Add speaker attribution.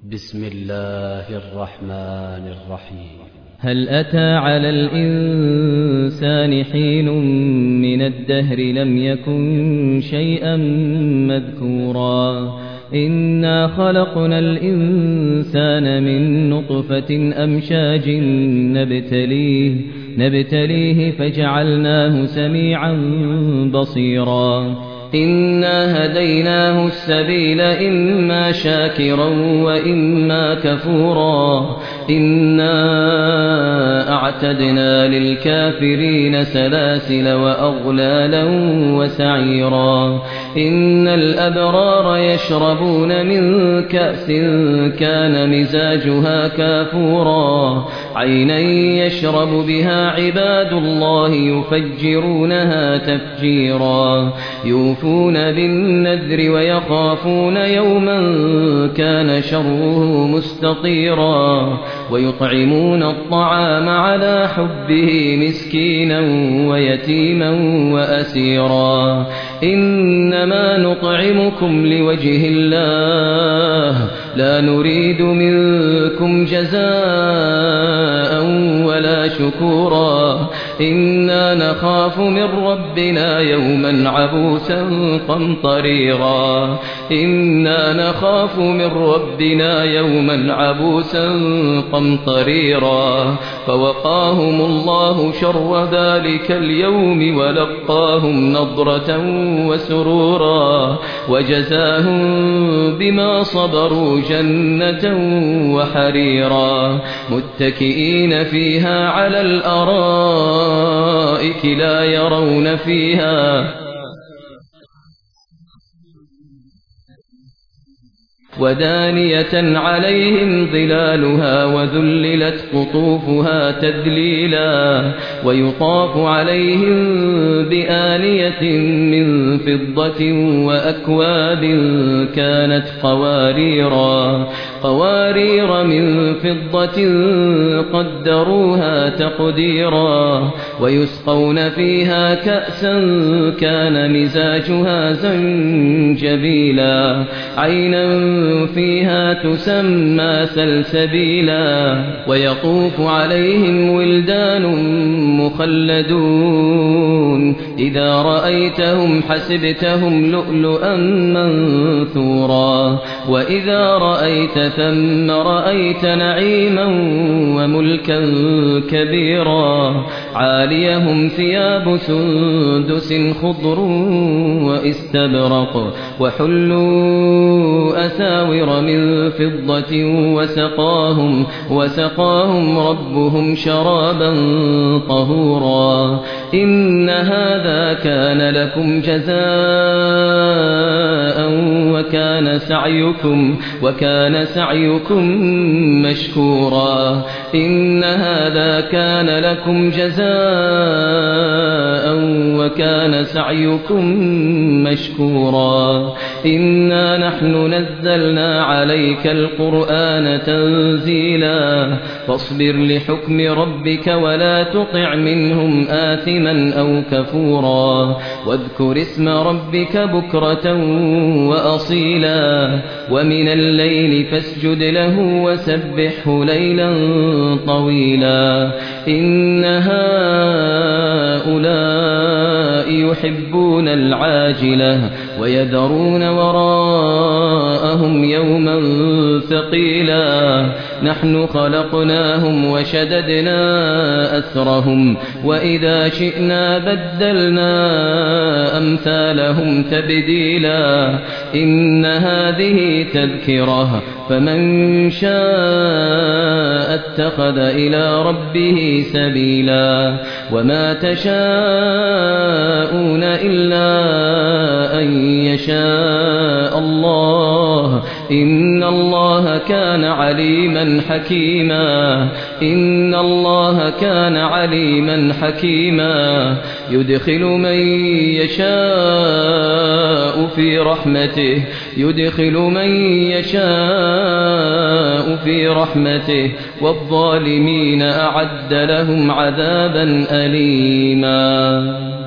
Speaker 1: بسم الله الرحمن الرحيم.
Speaker 2: هل أتى على الإنسان حين من الدهر لم يكن شيئا مذكورا إنا خلقنا الإنسان من نطفة أمشاج نبتليه فجعلناه سميعا بصيرا إنا هديناه السبيل إما شاكرا وإما كفورا إنا أعتدنا للكافرين سلاسل وأغلالا وسعيرا إن الأبرار يشربون من كأس كان مزاجها كافورا عينا يشرب بها عباد الله يفجرونها تفجيرا يوفون بالنذر ويخافون يوما كان شره مستطيرا ويطعمون الطعام على حبه مسكينا ويتيما وأسيرا إنما نطعمكم لوجه الله لا نريد منكم جزاء ولا شكورا إنا نخاف من ربنا يوما عبوسا قمطريرا إنا نخاف من ربنا يوما عبوسا قمطريرا فوقاهم الله شر ذلك اليوم ولقاهم نضرة وسرورا وجزاهم بما صبروا جنة وحريرا متكئين فيها على الأرائك لا يرون فيها ودانية عليهم ظلالها وذللت قطوفها تذليلا ويطاف عليهم بآنية من فضة وأكواب كانت قوارير من فضة قدروها تقديرا ويسقون فيها كأسا كان مزاجها زنجبيلا عينا فيها تسمى سلسبيلا ويطوف عليهم ولدان مخلدون إذا رأيتهم حسبتهم لؤلؤا منثورا وإذا رأيت ثم رأيت نعيما وملكا كبيرا عاليهم ثياب سندس خضر واستبرق وحلوا أساور من فضة وسقاهم ربهم شرابا طهورا إن هذا كان لكم جزاء وكان سعيكم مشكورا إن هذا كان لكم جزاء وكان سعيكم مشكورا إنا نحن نزلنا عليك القرآن تنزيلا فاصبر لحكم ربك ولا تطع منهم آثما أو كفورا واذكر اسم ربك بكرة وأصيلا ومن الليل فاسجد له وسبحه ليلا طويلا إن هؤلاء يحبون العاجلة ويذرون وراءهم يوما ثقيلا نحن خلقناهم وشددنا أسرهم وإذا شئنا بدلنا أمثالهم تبديلا إن هذه تذكرة فمن شاء اتخذ إلى ربه سبيلا وما تشاءون إلا أن يشاء الله إن الله كان عليما حكيما يدخل من يشاء في رحمته والظالمين أعد لهم عذابا أليما.